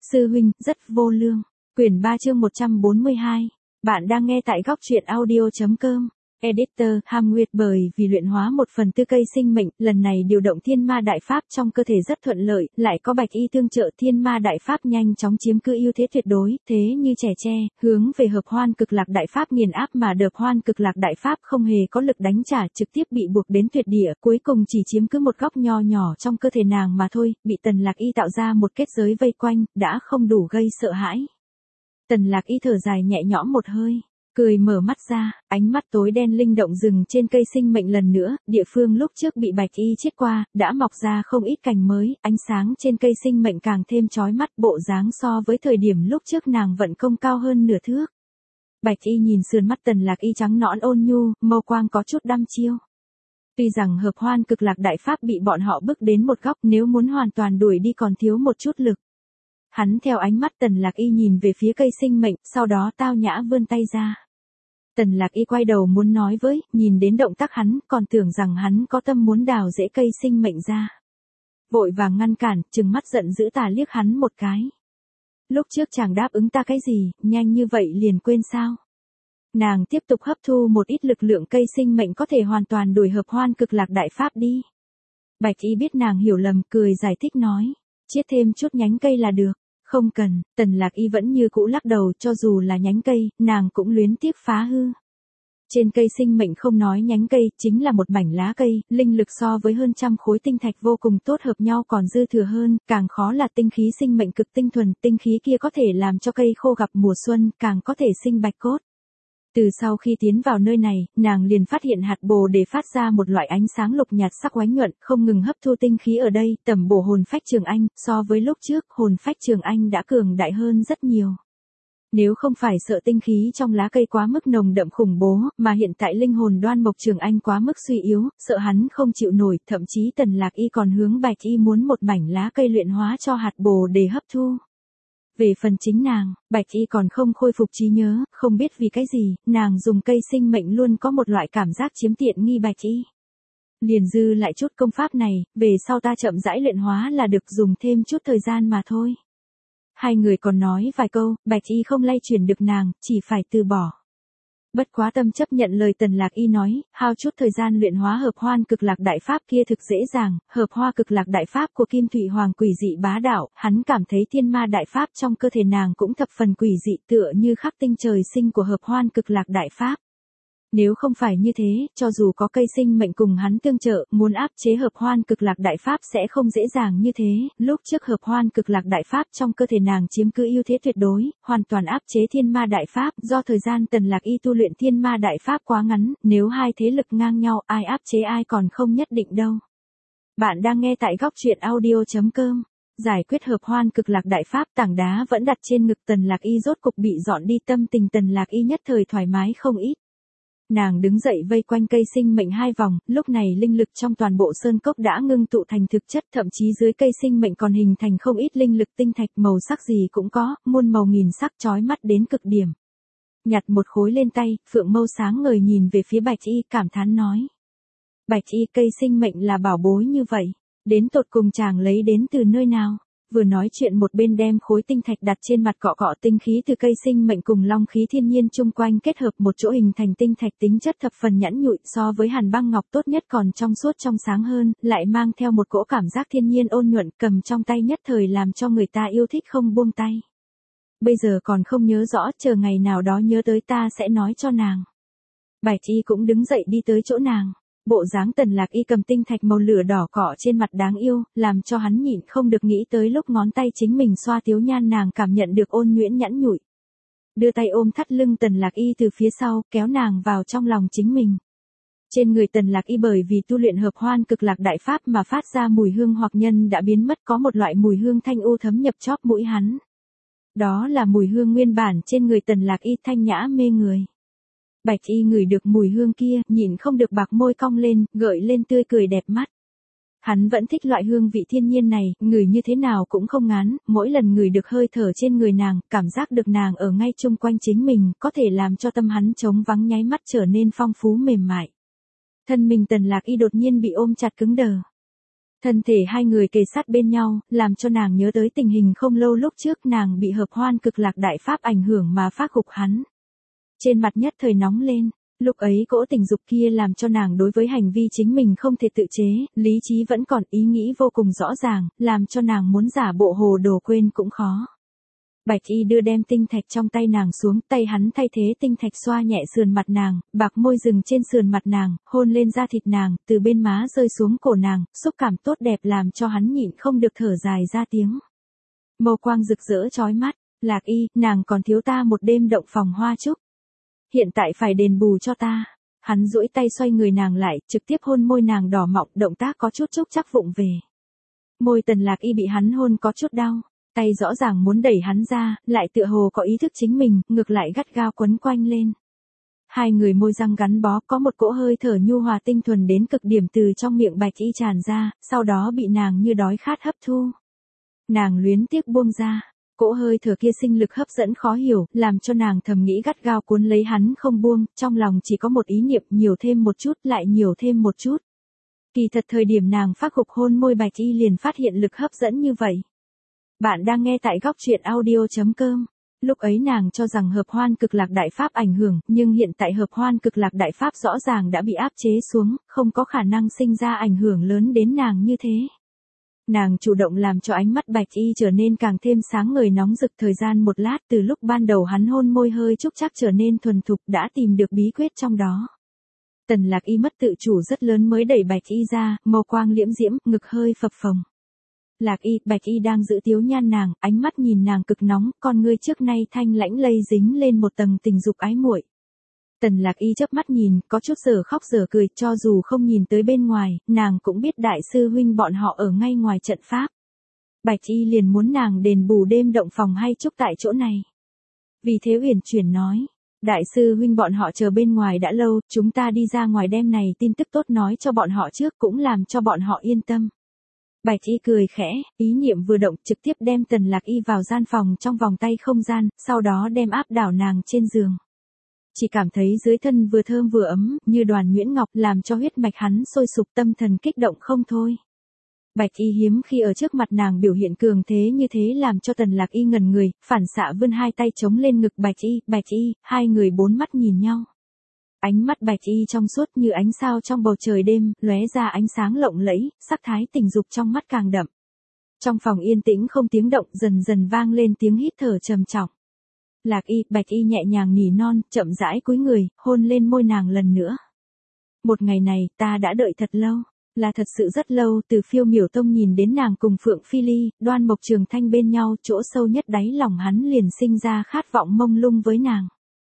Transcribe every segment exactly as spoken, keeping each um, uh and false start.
Sư huynh, rất vô lương. Quyển ba chương một trăm bốn mươi hai. Bạn đang nghe tại góc truyện audio.com. Editor, Ham Nguyệt bởi vì luyện hóa một phần tư cây sinh mệnh, lần này điều động thiên ma đại pháp trong cơ thể rất thuận lợi, lại có bạch y tương trợ thiên ma đại pháp nhanh chóng chiếm cứ ưu thế tuyệt đối, thế như trẻ tre, hướng về hợp hoan cực lạc đại pháp nghiền áp mà đợp hoan cực lạc đại pháp không hề có lực đánh trả, trực tiếp bị buộc đến tuyệt địa, cuối cùng chỉ chiếm cứ một góc nho nhỏ trong cơ thể nàng mà thôi, bị Tần Lạc Y tạo ra một kết giới vây quanh, đã không đủ gây sợ hãi. Tần Lạc Y thở dài nhẹ nhõm một hơi. Cười mở mắt ra, ánh mắt tối đen linh động dừng trên cây sinh mệnh lần nữa, địa phương lúc trước bị bạch y chết qua, đã mọc ra không ít cành mới, ánh sáng trên cây sinh mệnh càng thêm chói mắt, bộ dáng so với thời điểm lúc trước nàng vận công cao hơn nửa thước. Bạch y nhìn sườn mắt Tần Lạc Y trắng nõn ôn nhu, mâu quang có chút đăm chiêu. Tuy rằng hợp hoan cực lạc đại pháp bị bọn họ bước đến một góc, nếu muốn hoàn toàn đuổi đi còn thiếu một chút lực. Hắn theo ánh mắt Tần Lạc Y nhìn về phía cây sinh mệnh, sau đó tao nhã vươn tay ra. Tần Lạc Y quay đầu muốn nói với, nhìn đến động tác hắn, còn tưởng rằng hắn có tâm muốn đào rễ cây sinh mệnh ra. Vội vàng ngăn cản, trừng mắt giận dữ tà liếc hắn một cái. Lúc trước chàng đáp ứng ta cái gì, nhanh như vậy liền quên sao? Nàng tiếp tục hấp thu một ít lực lượng cây sinh mệnh có thể hoàn toàn đuổi hợp hoan cực lạc đại pháp đi. Bạch Y biết nàng hiểu lầm, cười giải thích nói, chiết thêm chút nhánh cây là được. Không cần, Tần Lạc Y vẫn như cũ lắc đầu, cho dù là nhánh cây, nàng cũng luyến tiếc phá hư. Trên cây sinh mệnh không nói nhánh cây, chính là một mảnh lá cây, linh lực so với hơn trăm khối tinh thạch vô cùng tốt hợp nhau còn dư thừa hơn, càng khó là tinh khí sinh mệnh cực tinh thuần, tinh khí kia có thể làm cho cây khô gặp mùa xuân, càng có thể sinh bạch cốt. Từ sau khi tiến vào nơi này, nàng liền phát hiện hạt bồ để phát ra một loại ánh sáng lục nhạt sắc oánh nhuận, không ngừng hấp thu tinh khí ở đây, tầm bổ hồn phách Trường Anh, so với lúc trước, hồn phách Trường Anh đã cường đại hơn rất nhiều. Nếu không phải sợ tinh khí trong lá cây quá mức nồng đậm khủng bố, mà hiện tại linh hồn Đoan Mộc Trường Anh quá mức suy yếu, sợ hắn không chịu nổi, thậm chí Tần Lạc Y còn hướng Bạch Y muốn một mảnh lá cây luyện hóa cho hạt bồ để hấp thu. Về phần chính nàng, Bạch Y còn không khôi phục trí nhớ, không biết vì cái gì, nàng dùng cây sinh mệnh luôn có một loại cảm giác chiếm tiện nghi Bạch Y. Liền dư lại chút công pháp này, về sau ta chậm rãi luyện hóa là được, dùng thêm chút thời gian mà thôi. Hai người còn nói vài câu, Bạch Y không lay chuyển được nàng, chỉ phải từ bỏ. Bất quá tâm chấp nhận lời Tần Lạc Y nói, hao chút thời gian luyện hóa hợp hoan cực lạc đại pháp kia thực dễ dàng, hợp hoa cực lạc đại pháp của Kim Thủy Hoàng quỷ dị bá đạo, hắn cảm thấy thiên ma đại pháp trong cơ thể nàng cũng thập phần quỷ dị tựa như khắc tinh trời sinh của hợp hoan cực lạc đại pháp. Nếu không phải như thế, cho dù có cây sinh mệnh cùng hắn tương trợ, muốn áp chế hợp hoan cực lạc đại pháp sẽ không dễ dàng như thế, lúc trước hợp hoan cực lạc đại pháp trong cơ thể nàng chiếm cứ ưu thế tuyệt đối, hoàn toàn áp chế thiên ma đại pháp, do thời gian Tần Lạc Y tu luyện thiên ma đại pháp quá ngắn, nếu hai thế lực ngang nhau, ai áp chế ai còn không nhất định đâu. Bạn đang nghe tại góc truyện audio.com. Giải quyết hợp hoan cực lạc đại pháp, tảng đá vẫn đặt trên ngực Tần Lạc Y rốt cục bị dọn đi, tâm tình Tần Lạc Y nhất thời thoải mái không ít. Nàng đứng dậy vây quanh cây sinh mệnh hai vòng, lúc này linh lực trong toàn bộ sơn cốc đã ngưng tụ thành thực chất, thậm chí dưới cây sinh mệnh còn hình thành không ít linh lực tinh thạch, màu sắc gì cũng có, muôn màu nghìn sắc chói mắt đến cực điểm. Nhặt một khối lên tay, Phượng Mâu sáng ngời nhìn về phía Bạch Y, cảm thán nói. Bạch Y, cây sinh mệnh là bảo bối như vậy, đến tột cùng chàng lấy đến từ nơi nào? Vừa nói chuyện một bên đem khối tinh thạch đặt trên mặt cọ cọ tinh khí từ cây sinh mệnh cùng long khí thiên nhiên chung quanh kết hợp một chỗ hình thành tinh thạch tính chất thập phần nhẵn nhụi, so với hàn băng ngọc tốt nhất còn trong suốt trong sáng hơn, lại mang theo một cỗ cảm giác thiên nhiên ôn nhuận, cầm trong tay nhất thời làm cho người ta yêu thích không buông tay. Bây giờ còn không nhớ rõ, chờ ngày nào đó nhớ tới ta sẽ nói cho nàng. Bạch Y cũng đứng dậy đi tới chỗ nàng. Bộ dáng Tần Lạc Y cầm tinh thạch màu lửa đỏ cọ trên mặt đáng yêu, làm cho hắn nhịn không được nghĩ tới lúc ngón tay chính mình xoa tiếu nhan nàng cảm nhận được ôn nhuyễn nhẵn nhụi. Đưa tay ôm thắt lưng Tần Lạc Y từ phía sau, kéo nàng vào trong lòng chính mình. Trên người Tần Lạc Y bởi vì tu luyện hợp hoan cực lạc đại pháp mà phát ra mùi hương hoặc nhân đã biến mất, có một loại mùi hương thanh u thấm nhập chóp mũi hắn. Đó là mùi hương nguyên bản trên người Tần Lạc Y, thanh nhã mê người. Bạch Y ngửi được mùi hương kia, nhịn không được bạc môi cong lên, gợi lên tươi cười đẹp mắt. Hắn vẫn thích loại hương vị thiên nhiên này, ngửi như thế nào cũng không ngán, mỗi lần ngửi được hơi thở trên người nàng, cảm giác được nàng ở ngay chung quanh chính mình, có thể làm cho tâm hắn trống vắng nháy mắt trở nên phong phú mềm mại. Thân mình Tần Lạc Y đột nhiên bị ôm chặt cứng đờ. Thân thể hai người kề sát bên nhau, làm cho nàng nhớ tới tình hình không lâu lúc trước nàng bị hợp hoan cực lạc đại pháp ảnh hưởng mà phát gục hắn. Trên mặt nhất thời nóng lên, lúc ấy cỗ tình dục kia làm cho nàng đối với hành vi chính mình không thể tự chế, lý trí vẫn còn ý nghĩ vô cùng rõ ràng, làm cho nàng muốn giả bộ hồ đồ quên cũng khó. Bạch Y đưa đem tinh thạch trong tay nàng xuống, tay hắn thay thế tinh thạch xoa nhẹ sườn mặt nàng, bạc môi dừng trên sườn mặt nàng, hôn lên da thịt nàng, từ bên má rơi xuống cổ nàng, xúc cảm tốt đẹp làm cho hắn nhịn không được thở dài ra tiếng. Mâu quang rực rỡ chói mắt, Lạc Y, nàng còn thiếu ta một đêm động phòng hoa trúc. Hiện tại phải đền bù cho ta. Hắn duỗi tay xoay người nàng lại, trực tiếp hôn môi nàng đỏ mọng, động tác có chút chúc chắc vụng về. Môi Tần Lạc Y bị hắn hôn có chút đau. Tay rõ ràng muốn đẩy hắn ra, lại tựa hồ có ý thức chính mình, ngược lại gắt gao quấn quanh lên. Hai người môi răng gắn bó, có một cỗ hơi thở nhu hòa tinh thuần đến cực điểm từ trong miệng Bạch Y tràn ra, sau đó bị nàng như đói khát hấp thu. Nàng luyến tiếc buông ra, cỗ hơi thở kia sinh lực hấp dẫn khó hiểu, làm cho nàng thầm nghĩ gắt gao cuốn lấy hắn không buông, trong lòng chỉ có một ý niệm nhiều thêm một chút lại nhiều thêm một chút. Kỳ thật thời điểm nàng phát gục hôn môi Bạch Y liền phát hiện lực hấp dẫn như vậy. Bạn đang nghe tại góc truyện audio.com. Lúc ấy nàng cho rằng hợp hoan cực lạc đại pháp ảnh hưởng, nhưng hiện tại hợp hoan cực lạc đại pháp rõ ràng đã bị áp chế xuống, không có khả năng sinh ra ảnh hưởng lớn đến nàng như thế. Nàng chủ động làm cho ánh mắt Bạch Y trở nên càng thêm sáng ngời nóng rực thời gian một lát từ lúc ban đầu hắn hôn môi hơi chúc chắc trở nên thuần thục đã tìm được bí quyết trong đó. Tần Lạc Y mất tự chủ rất lớn mới đẩy Bạch Y ra, màu quang liễm diễm, ngực hơi phập phồng. Lạc Y, Bạch Y đang giữ tiếu nhan nàng, ánh mắt nhìn nàng cực nóng, con ngươi trước nay thanh lãnh lây dính lên một tầng tình dục ái muội. Tần Lạc Y chớp mắt nhìn, có chút giờ khóc giờ cười, cho dù không nhìn tới bên ngoài, nàng cũng biết đại sư huynh bọn họ ở ngay ngoài trận pháp. Bạch Y liền muốn nàng đền bù đêm động phòng hay chúc tại chỗ này. Vì thế Uyển Chuyển nói, đại sư huynh bọn họ chờ bên ngoài đã lâu, chúng ta đi ra ngoài đêm này tin tức tốt nói cho bọn họ trước cũng làm cho bọn họ yên tâm. Bạch Y cười khẽ, ý niệm vừa động trực tiếp đem Tần Lạc Y vào gian phòng trong vòng tay không gian, sau đó đem áp đảo nàng trên giường. Chỉ cảm thấy dưới thân vừa thơm vừa ấm, như đoàn nhuyễn ngọc làm cho huyết mạch hắn sôi sục tâm thần kích động không thôi. Bạch Y hiếm khi ở trước mặt nàng biểu hiện cường thế như thế làm cho Tần Lạc Y ngẩn người, phản xạ vươn hai tay chống lên ngực Bạch Y, Bạch Y, hai người bốn mắt nhìn nhau. Ánh mắt Bạch Y trong suốt như ánh sao trong bầu trời đêm, lóe ra ánh sáng lộng lẫy, sắc thái tình dục trong mắt càng đậm. Trong phòng yên tĩnh không tiếng động, dần dần vang lên tiếng hít thở trầm trọng. Lạc Y, Bạch Y nhẹ nhàng nỉ non, chậm rãi cúi người, hôn lên môi nàng lần nữa. Một ngày này, ta đã đợi thật lâu, là thật sự rất lâu, từ Phiêu Miểu Tông nhìn đến nàng cùng Phượng Phi Ly, Đoan Mộc Trường Thanh bên nhau, chỗ sâu nhất đáy lòng hắn liền sinh ra khát vọng mông lung với nàng.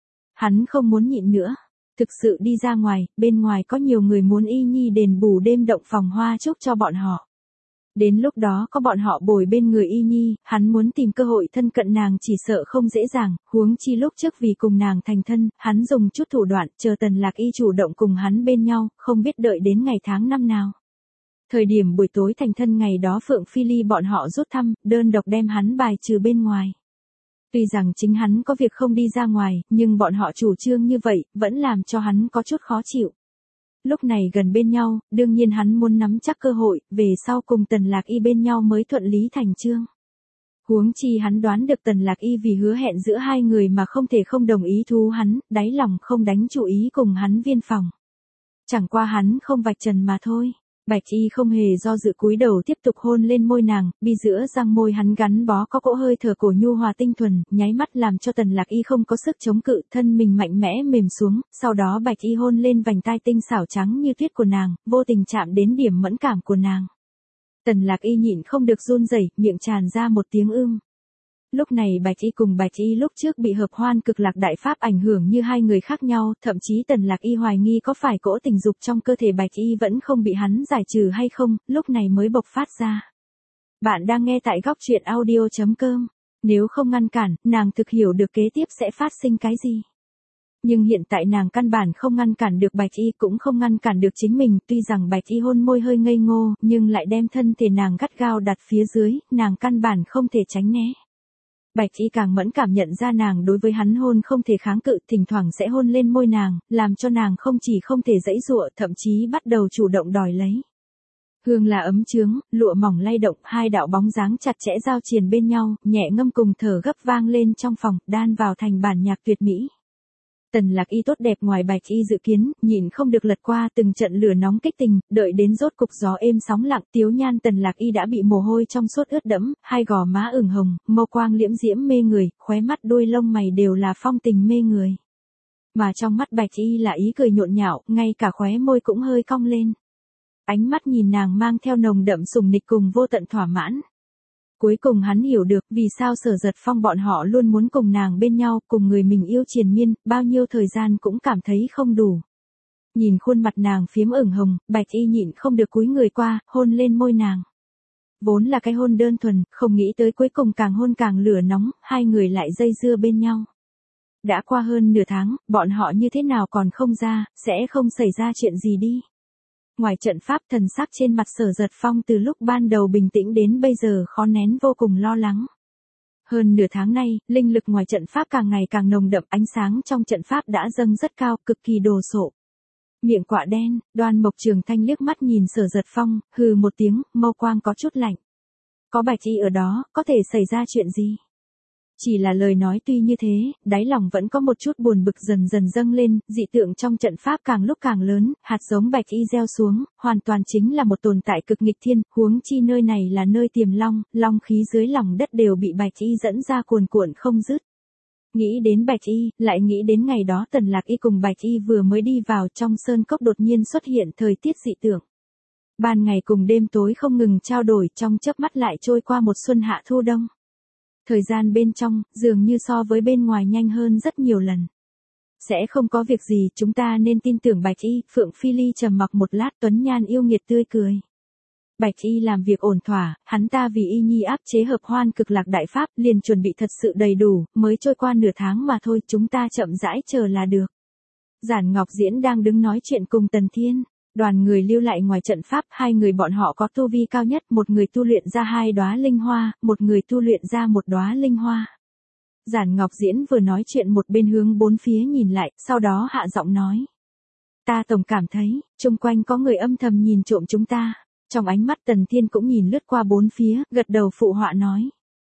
Hắn không muốn nhịn nữa. Thực sự đi ra ngoài, bên ngoài có nhiều người muốn Y Nhi đền bù đêm động phòng hoa chúc cho bọn họ. Đến lúc đó có bọn họ bồi bên người Y Nhi, hắn muốn tìm cơ hội thân cận nàng chỉ sợ không dễ dàng, huống chi lúc trước vì cùng nàng thành thân, hắn dùng chút thủ đoạn, chờ Tần Lạc Y chủ động cùng hắn bên nhau, không biết đợi đến ngày tháng năm nào. Thời điểm buổi tối thành thân ngày đó Phượng Phi Ly bọn họ rút thăm, đơn độc đem hắn bài trừ bên ngoài. Tuy rằng chính hắn có việc không đi ra ngoài, nhưng bọn họ chủ trương như vậy, vẫn làm cho hắn có chút khó chịu. Lúc này gần bên nhau, đương nhiên hắn muốn nắm chắc cơ hội, về sau cùng Tần Lạc Y bên nhau mới thuận lý thành chương. Huống chi hắn đoán được Tần Lạc Y vì hứa hẹn giữa hai người mà không thể không đồng ý thú hắn, đáy lòng không đánh chủ ý cùng hắn viên phòng. Chẳng qua hắn không vạch trần mà thôi. Bạch Y không hề do dự cúi đầu tiếp tục hôn lên môi nàng, bi giữa răng môi hắn gắn bó có cỗ hơi thở cổ nhu hòa tinh thuần, nháy mắt làm cho Tần Lạc Y không có sức chống cự, thân mình mạnh mẽ mềm xuống, sau đó Bạch Y hôn lên vành tai tinh xảo trắng như tuyết của nàng, vô tình chạm đến điểm mẫn cảm của nàng. Tần Lạc Y nhịn không được run rẩy, miệng tràn ra một tiếng ưm. Lúc này Bạch Y cùng Bạch Y lúc trước bị hợp hoan cực lạc đại pháp ảnh hưởng như hai người khác nhau, thậm chí Tần Lạc Y hoài nghi có phải cỗ tình dục trong cơ thể Bạch Y vẫn không bị hắn giải trừ hay không, lúc này mới bộc phát ra. Bạn đang nghe tại góc truyện audio.com. Nếu không ngăn cản, nàng thực hiểu được kế tiếp sẽ phát sinh cái gì. Nhưng hiện tại nàng căn bản không ngăn cản được Bạch Y cũng không ngăn cản được chính mình, tuy rằng Bạch Y hôn môi hơi ngây ngô, nhưng lại đem thân thể nàng gắt gao đặt phía dưới, nàng căn bản không thể tránh né. Bạch Y càng mẫn cảm nhận ra nàng đối với hắn hôn không thể kháng cự, thỉnh thoảng sẽ hôn lên môi nàng, làm cho nàng không chỉ không thể giãy giụa, thậm chí bắt đầu chủ động đòi lấy. Hương là ấm chướng, lụa mỏng lay động, hai đạo bóng dáng chặt chẽ giao triền bên nhau, nhẹ ngâm cùng thở gấp vang lên trong phòng, đan vào thành bản nhạc tuyệt mỹ. Tần Lạc Y tốt đẹp ngoài Bạch Y dự kiến, nhịn không được lật qua từng trận lửa nóng kích tình, đợi đến rốt cục gió êm sóng lặng, tiếu nhan Tần Lạc Y đã bị mồ hôi trong suốt ướt đẫm, hai gò má ửng hồng, mâu quang liễm diễm mê người, khóe mắt đuôi lông mày đều là phong tình mê người. Mà trong mắt Bạch Y là ý cười nhộn nhạo, ngay cả khóe môi cũng hơi cong lên. Ánh mắt nhìn nàng mang theo nồng đậm sùng nịch cùng vô tận thỏa mãn. Cuối cùng hắn hiểu được vì sao Sở Giật Phong bọn họ luôn muốn cùng nàng bên nhau, cùng người mình yêu triền miên, bao nhiêu thời gian cũng cảm thấy không đủ. Nhìn khuôn mặt nàng phiếm ửng hồng, Bạch Y nhịn không được cúi người qua, hôn lên môi nàng. Vốn là cái hôn đơn thuần, không nghĩ tới cuối cùng càng hôn càng lửa nóng, hai người lại dây dưa bên nhau. Đã qua hơn nửa tháng, bọn họ như thế nào còn không ra, sẽ không xảy ra chuyện gì đi. Ngoài trận pháp, thần sắc trên mặt Sở Giật Phong từ lúc ban đầu bình tĩnh đến bây giờ khó nén vô cùng lo lắng. Hơn nửa tháng nay, linh lực ngoài trận pháp càng ngày càng nồng đậm, ánh sáng trong trận pháp đã dâng rất cao, cực kỳ đồ sộ. Miệng quạ đen, Đoan Mộc Trường Thanh liếc mắt nhìn Sở Giật Phong, hừ một tiếng, mâu quang có chút lạnh. Có Bạch Y ở đó, có thể xảy ra chuyện gì? Chỉ là lời nói tuy như thế, đáy lòng vẫn có một chút buồn bực dần dần dâng lên, dị tượng trong trận pháp càng lúc càng lớn, hạt giống Bạch Y gieo xuống, hoàn toàn chính là một tồn tại cực nghịch thiên, huống chi nơi này là nơi tiềm long, long khí dưới lòng đất đều bị Bạch Y dẫn ra cuồn cuộn không dứt. Nghĩ đến Bạch Y, lại nghĩ đến ngày đó Tần Lạc Y cùng Bạch Y vừa mới đi vào trong sơn cốc đột nhiên xuất hiện thời tiết dị tượng. Ban ngày cùng đêm tối không ngừng trao đổi, trong chớp mắt lại trôi qua một xuân hạ thu đông. Thời gian bên trong, dường như so với bên ngoài nhanh hơn rất nhiều lần. Sẽ không có việc gì, chúng ta nên tin tưởng Bạch Y. Phượng Phi Ly trầm mặc một lát, tuấn nhan yêu nghiệt tươi cười. Bạch Y làm việc ổn thỏa, hắn ta vì Y Nhi áp chế hợp hoan cực lạc đại pháp, liền chuẩn bị thật sự đầy đủ, mới trôi qua nửa tháng mà thôi, chúng ta chậm rãi chờ là được. Giản Ngọc Diễn đang đứng nói chuyện cùng Tần Thiên. Đoàn người lưu lại ngoài trận pháp, hai người bọn họ có tu vi cao nhất, một người tu luyện ra hai đóa linh hoa, một người tu luyện ra một đóa linh hoa. Giản Ngọc Diễn vừa nói chuyện một bên hướng bốn phía nhìn lại, sau đó hạ giọng nói. Ta tổng cảm thấy, chung quanh có người âm thầm nhìn trộm chúng ta. Trong ánh mắt Tần Thiên cũng nhìn lướt qua bốn phía, gật đầu phụ họa nói.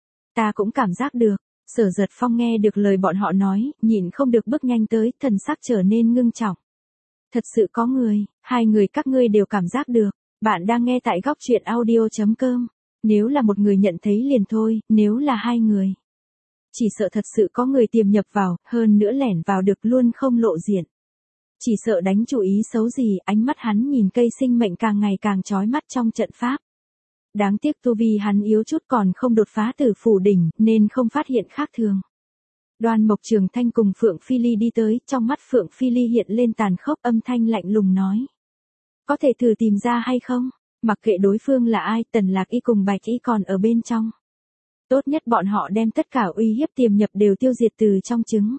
Ta cũng cảm giác được. Sở Giật Phong nghe được lời bọn họ nói, nhìn không được bước nhanh tới, thần sắc trở nên ngưng trọng. Thật sự có người, hai người các ngươi đều cảm giác được. Bạn đang nghe tại góc truyện audio chấm com. Nếu là một người nhận thấy liền thôi, nếu là hai người. Chỉ sợ thật sự có người tiềm nhập vào, hơn nữa lẻn vào được luôn không lộ diện. Chỉ sợ đánh chủ ý xấu gì, ánh mắt hắn nhìn cây sinh mệnh càng ngày càng chói mắt trong trận pháp. Đáng tiếc tu vi hắn yếu chút còn không đột phá tử phủ đỉnh, nên không phát hiện khác thường. Đoan Mộc Trường Thanh cùng Phượng Phi Ly đi tới, trong mắt Phượng Phi Ly hiện lên tàn khốc, âm thanh lạnh lùng nói. Có thể thử tìm ra hay không? Mặc kệ đối phương là ai, Tần Lạc Y cùng Bạch Y còn ở bên trong. Tốt nhất bọn họ đem tất cả uy hiếp tiềm nhập đều tiêu diệt từ trong trứng.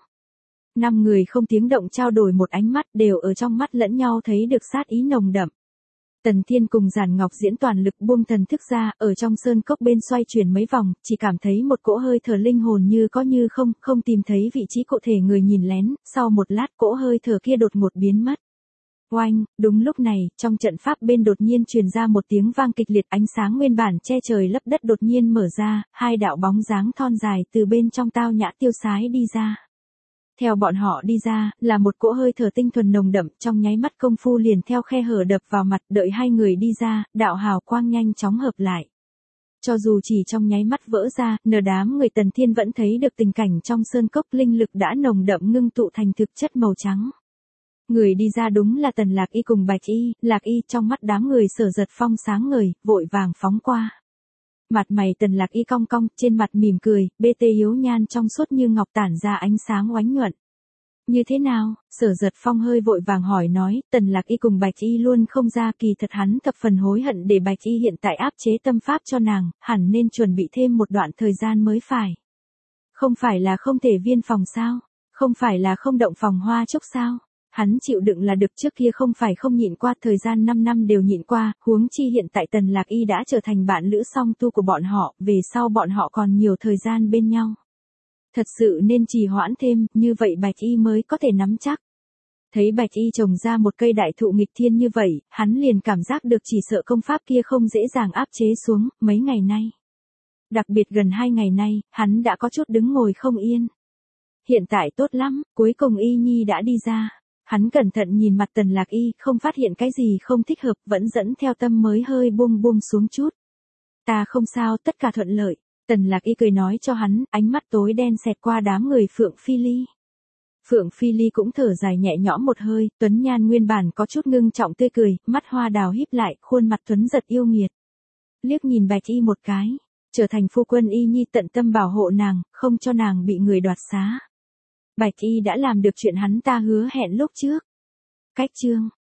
Năm người không tiếng động trao đổi một ánh mắt, đều ở trong mắt lẫn nhau thấy được sát ý nồng đậm. Tần Thiên cùng Giản Ngọc Diễn toàn lực buông thần thức ra, ở trong sơn cốc bên xoay chuyển mấy vòng, chỉ cảm thấy một cỗ hơi thở linh hồn như có như không, không tìm thấy vị trí cụ thể người nhìn lén, sau một lát cỗ hơi thở kia đột ngột biến mất. Oanh, đúng lúc này, trong trận pháp bên đột nhiên truyền ra một tiếng vang kịch liệt, ánh sáng nguyên bản che trời lấp đất đột nhiên mở ra, hai đạo bóng dáng thon dài từ bên trong tao nhã tiêu sái đi ra. Theo bọn họ đi ra, là một cỗ hơi thở tinh thuần nồng đậm, trong nháy mắt công phu liền theo khe hở đập vào mặt, đợi hai người đi ra, đạo hào quang nhanh chóng hợp lại. Cho dù chỉ trong nháy mắt vỡ ra, nửa đám người Tần Thiên vẫn thấy được tình cảnh trong sơn cốc linh lực đã nồng đậm ngưng tụ thành thực chất màu trắng. Người đi ra đúng là Tần Lạc Y cùng Bạch Y, Lạc Y trong mắt đám người Sở Giật Phong sáng ngời, vội vàng phóng qua. Mặt mày Tần Lạc Y cong cong, trên mặt mỉm cười, bê tê yếu nhan trong suốt như ngọc tản ra ánh sáng oánh nhuận. Như thế nào? Sở Giật Phong hơi vội vàng hỏi nói, Tần Lạc Y cùng Bạch Y luôn không ra, kỳ thật hắn thập phần hối hận để Bạch Y hiện tại áp chế tâm pháp cho nàng, hẳn nên chuẩn bị thêm một đoạn thời gian mới phải. Không phải là không thể viên phòng sao? Không phải là không động phòng hoa trúc sao? Hắn chịu đựng là được, trước kia không phải không nhịn qua, thời gian năm năm đều nhịn qua, huống chi hiện tại Tần Lạc Y đã trở thành bạn lữ song tu của bọn họ, về sau bọn họ còn nhiều thời gian bên nhau. Thật sự nên trì hoãn thêm, như vậy Bạch Y mới có thể nắm chắc. Thấy Bạch Y trồng ra một cây đại thụ nghịch thiên như vậy, hắn liền cảm giác được chỉ sợ công pháp kia không dễ dàng áp chế xuống, mấy ngày nay. Đặc biệt gần hai ngày nay, hắn đã có chút đứng ngồi không yên. Hiện tại tốt lắm, cuối cùng Y Nhi đã đi ra. Hắn cẩn thận nhìn mặt Tần Lạc Y, không phát hiện cái gì không thích hợp, vẫn dẫn theo tâm mới hơi buông buông xuống chút. Ta không sao, tất cả thuận lợi. Tần Lạc Y cười nói cho hắn, ánh mắt tối đen xẹt qua đám người Phượng Phi Ly. Phượng Phi Ly cũng thở dài nhẹ nhõm một hơi, Tuấn Nhan nguyên bản có chút ngưng trọng tươi cười, mắt hoa đào híp lại, khuôn mặt tuấn giật yêu nghiệt. Liếc nhìn Bạch Y một cái, trở thành phu quân Y Nhi tận tâm bảo hộ nàng, không cho nàng bị người đoạt xá. Bạch Y đã làm được chuyện hắn ta hứa hẹn lúc trước. Cách chương